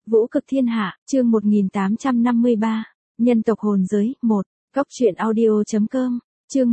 Vũ cực thiên hạ, chương 1853, nhân tộc hồn giới, 1, Cốc truyện audio.com, chương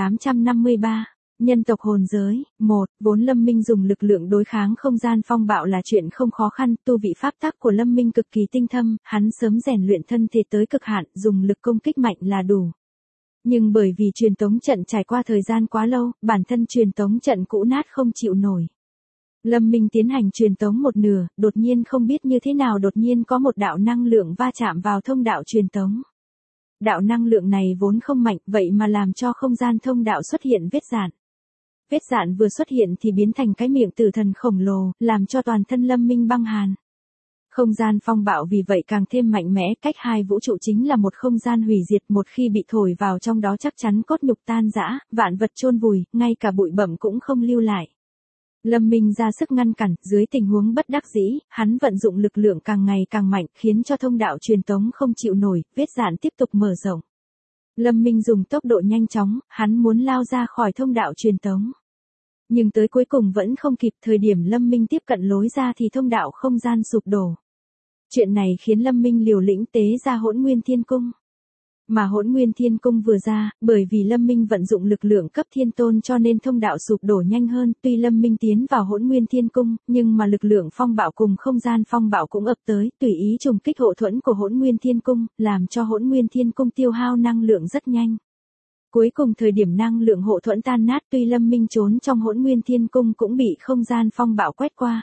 1853, nhân tộc hồn giới, 1, vốn Lâm Minh dùng lực lượng đối kháng không gian phong bạo là chuyện không khó khăn, tu vị pháp tắc của Lâm Minh cực kỳ tinh thâm, hắn sớm rèn luyện thân thể tới cực hạn, dùng lực công kích mạnh là đủ. Nhưng bởi vì truyền tống trận trải qua thời gian quá lâu, bản thân truyền tống trận cũ nát không chịu nổi. Lâm Minh tiến hành truyền tống một nửa, đột nhiên không biết như thế nào đột nhiên có một đạo năng lượng va chạm vào thông đạo truyền tống. Đạo năng lượng này vốn không mạnh, vậy mà làm cho không gian thông đạo xuất hiện vết dạn. Vết dạn vừa xuất hiện thì biến thành cái miệng tử thần khổng lồ, làm cho toàn thân Lâm Minh băng hàn. Không gian phong bạo vì vậy càng thêm mạnh mẽ, cách hai vũ trụ chính là một không gian hủy diệt, một khi bị thổi vào trong đó chắc chắn cốt nhục tan rã, vạn vật chôn vùi, ngay cả bụi bặm cũng không lưu lại. Lâm Minh ra sức ngăn cản, dưới tình huống bất đắc dĩ, hắn vận dụng lực lượng càng ngày càng mạnh, khiến cho thông đạo truyền tống không chịu nổi, vết dạn tiếp tục mở rộng. Lâm Minh dùng tốc độ nhanh chóng, hắn muốn lao ra khỏi thông đạo truyền tống. Nhưng tới cuối cùng vẫn không kịp, thời điểm Lâm Minh tiếp cận lối ra thì thông đạo không gian sụp đổ. Chuyện này khiến Lâm Minh liều lĩnh tế ra Hỗn Nguyên Thiên Cung. Mà Hỗn Nguyên Thiên Cung vừa ra, bởi vì Lâm Minh vận dụng lực lượng cấp thiên tôn cho nên thông đạo sụp đổ nhanh hơn, tuy Lâm Minh tiến vào Hỗn Nguyên Thiên Cung, nhưng mà lực lượng phong bạo cùng không gian phong bạo cũng ập tới, tùy ý trùng kích hộ thuẫn của Hỗn Nguyên Thiên Cung, làm cho Hỗn Nguyên Thiên Cung tiêu hao năng lượng rất nhanh. Cuối cùng thời điểm năng lượng hộ thuẫn tan nát, tuy Lâm Minh trốn trong Hỗn Nguyên Thiên Cung cũng bị không gian phong bạo quét qua.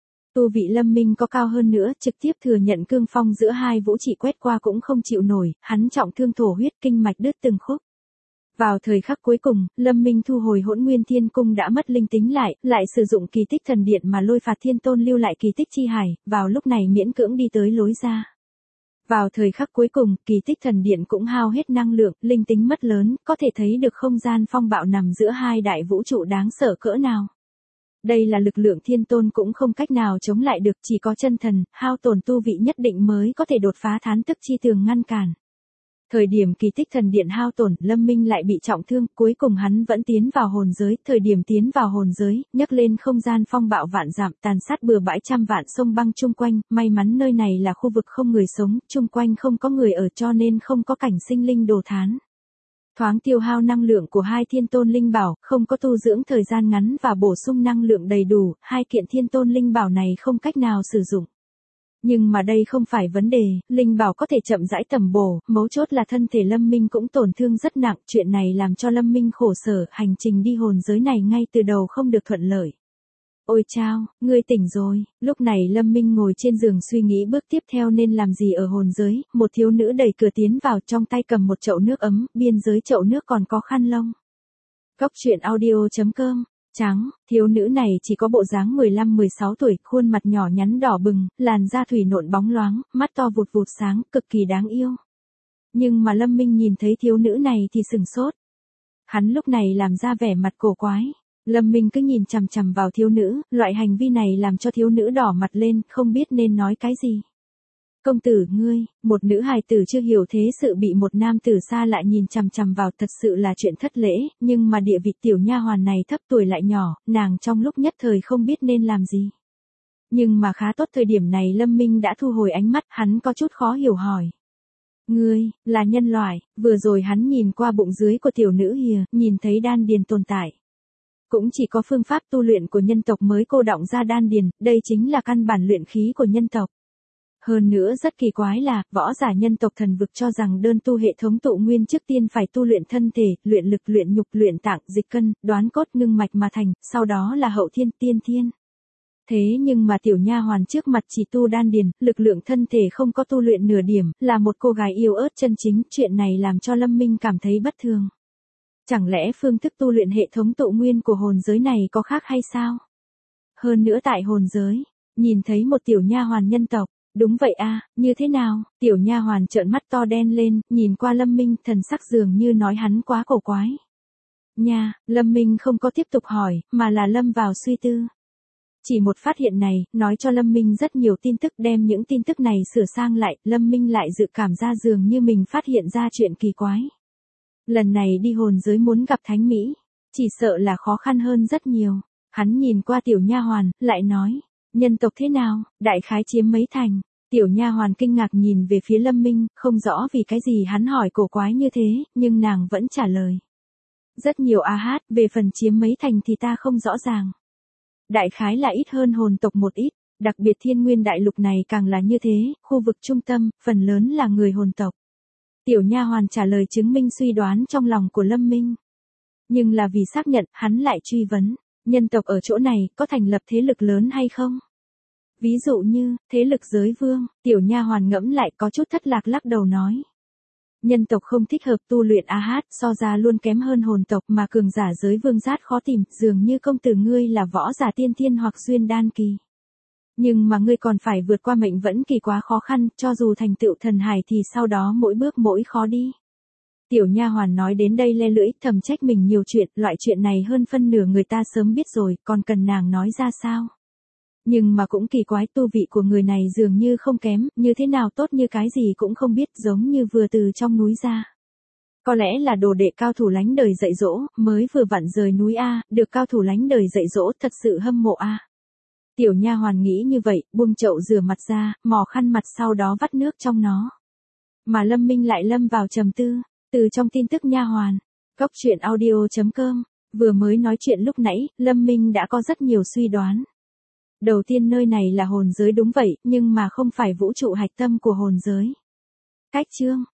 Tu vị Lâm Minh có cao hơn nữa, trực tiếp thừa nhận cương phong giữa hai vũ chỉ quét qua cũng không chịu nổi, hắn trọng thương thổ huyết, kinh mạch đứt từng khúc. Vào thời khắc cuối cùng, Lâm Minh thu hồi Hỗn Nguyên Thiên Cung đã mất linh tính lại sử dụng kỳ tích thần điện mà lôi phạt thiên tôn lưu lại kỳ tích chi hải, vào lúc này miễn cưỡng đi tới lối ra. Vào thời khắc cuối cùng, kỳ tích thần điện cũng hao hết năng lượng, linh tính mất lớn, có thể thấy được không gian phong bạo nằm giữa hai đại vũ trụ đáng sợ cỡ nào. Đây là lực lượng thiên tôn cũng không cách nào chống lại được, chỉ có chân thần, hao tổn tu vị nhất định mới có thể đột phá thán tức chi tường ngăn cản. Thời điểm kỳ tích thần điện hao tổn, Lâm Minh lại bị trọng thương, cuối cùng hắn vẫn tiến vào hồn giới, thời điểm tiến vào hồn giới, nhấc lên không gian phong bạo vạn dặm, tàn sát bừa bãi trăm vạn sông băng chung quanh, may mắn nơi này là khu vực không người sống, chung quanh không có người ở cho nên không có cảnh sinh linh đồ thán. Thoáng tiêu hao năng lượng của hai thiên tôn linh bảo, không có tu dưỡng thời gian ngắn và bổ sung năng lượng đầy đủ, hai kiện thiên tôn linh bảo này không cách nào sử dụng. Nhưng mà đây không phải vấn đề, linh bảo có thể chậm rãi tầm bổ, mấu chốt là thân thể Lâm Minh cũng tổn thương rất nặng, chuyện này làm cho Lâm Minh khổ sở, hành trình đi hồn giới này ngay từ đầu không được thuận lợi. Ôi chao, ngươi tỉnh rồi, lúc này Lâm Minh ngồi trên giường suy nghĩ bước tiếp theo nên làm gì ở hồn giới, một thiếu nữ đẩy cửa tiến vào trong tay cầm một chậu nước ấm, biên giới chậu nước còn có khăn lông. Cốc truyện audio.com, trắng, thiếu nữ này chỉ có bộ dáng 15-16 tuổi, khuôn mặt nhỏ nhắn đỏ bừng, làn da thủy nộn bóng loáng, mắt to vụt vụt sáng, cực kỳ đáng yêu. Nhưng mà Lâm Minh nhìn thấy thiếu nữ này thì sửng sốt. Hắn lúc này làm ra vẻ mặt cổ quái. Lâm Minh cứ nhìn chằm chằm vào thiếu nữ, loại hành vi này làm cho thiếu nữ đỏ mặt lên, không biết nên nói cái gì. Công tử ngươi, một nữ hài tử chưa hiểu thế sự bị một nam tử xa lại nhìn chằm chằm vào thật sự là chuyện thất lễ, nhưng mà địa vị tiểu nha hoàn này thấp tuổi lại nhỏ, nàng trong lúc nhất thời không biết nên làm gì. Nhưng mà khá tốt thời điểm này Lâm Minh đã thu hồi ánh mắt, hắn có chút khó hiểu hỏi. Ngươi, là nhân loại, vừa rồi hắn nhìn qua bụng dưới của tiểu nữ hìa, nhìn thấy đan điền tồn tại. Cũng chỉ có phương pháp tu luyện của nhân tộc mới cô đọng ra đan điền, đây chính là căn bản luyện khí của nhân tộc. Hơn nữa rất kỳ quái là, võ giả nhân tộc thần vực cho rằng đơn tu hệ thống tụ nguyên trước tiên phải tu luyện thân thể, luyện lực luyện nhục luyện tạng, dịch cân, đoán cốt ngưng mạch mà thành, sau đó là hậu thiên tiên thiên. Thế nhưng mà tiểu nha hoàn trước mặt chỉ tu đan điền, lực lượng thân thể không có tu luyện nửa điểm, là một cô gái yếu ớt chân chính, chuyện này làm cho Lâm Minh cảm thấy bất thường. Chẳng lẽ phương thức tu luyện hệ thống tụ nguyên của hồn giới này có khác hay sao? Hơn nữa tại hồn giới, nhìn thấy một tiểu nha hoàn nhân tộc, đúng vậy à, như thế nào? Tiểu nha hoàn trợn mắt to đen lên, nhìn qua Lâm Minh, thần sắc dường như nói hắn quá cổ quái. Nha, Lâm Minh không có tiếp tục hỏi, mà là lâm vào suy tư. Chỉ một phát hiện này, nói cho Lâm Minh rất nhiều tin tức, đem những tin tức này sửa sang lại, Lâm Minh lại dự cảm ra dường như mình phát hiện ra chuyện kỳ quái. Lần này đi hồn giới muốn gặp Thánh Mỹ, chỉ sợ là khó khăn hơn rất nhiều. Hắn nhìn qua tiểu nha hoàn, lại nói, nhân tộc thế nào, đại khái chiếm mấy thành. Tiểu nha hoàn kinh ngạc nhìn về phía Lâm Minh, không rõ vì cái gì hắn hỏi cổ quái như thế, nhưng nàng vẫn trả lời. Rất nhiều a hát, về phần chiếm mấy thành thì ta không rõ ràng. Đại khái là ít hơn hồn tộc một ít, đặc biệt Thiên Nguyên đại lục này càng là như thế, khu vực trung tâm, phần lớn là người hồn tộc. Tiểu nha hoàn trả lời chứng minh suy đoán trong lòng của Lâm Minh. Nhưng là vì xác nhận, hắn lại truy vấn, nhân tộc ở chỗ này có thành lập thế lực lớn hay không? Ví dụ như, thế lực giới vương, tiểu nha hoàn ngẫm lại có chút thất lạc lắc đầu nói. Nhân tộc không thích hợp tu luyện a hát, so ra luôn kém hơn hồn tộc mà cường giả giới vương giát khó tìm, dường như công tử ngươi là võ giả tiên thiên hoặc xuyên đan kỳ. Nhưng mà ngươi còn phải vượt qua mệnh vẫn kỳ quá khó khăn, cho dù thành tựu thần hải thì sau đó mỗi bước mỗi khó đi. Tiểu nha hoàn nói đến đây le lưỡi, thầm trách mình nhiều chuyện, loại chuyện này hơn phân nửa người ta sớm biết rồi, còn cần nàng nói ra sao? Nhưng mà cũng kỳ quái, tu vị của người này dường như không kém, như thế nào tốt như cái gì cũng không biết, giống như vừa từ trong núi ra. Có lẽ là đồ đệ cao thủ lánh đời dạy dỗ, mới vừa vặn rời núi A, được cao thủ lánh đời dạy dỗ, thật sự hâm mộ A. Tiểu nha hoàn nghĩ như vậy, buông chậu rửa mặt ra, mò khăn mặt sau đó vắt nước trong nó. Mà Lâm Minh lại lâm vào trầm tư, từ trong tin tức nha hoàn, goctruyện.audio.com, vừa mới nói chuyện lúc nãy, Lâm Minh đã có rất nhiều suy đoán. Đầu tiên nơi này là hồn giới đúng vậy, nhưng mà không phải vũ trụ hạch tâm của hồn giới. Cách chương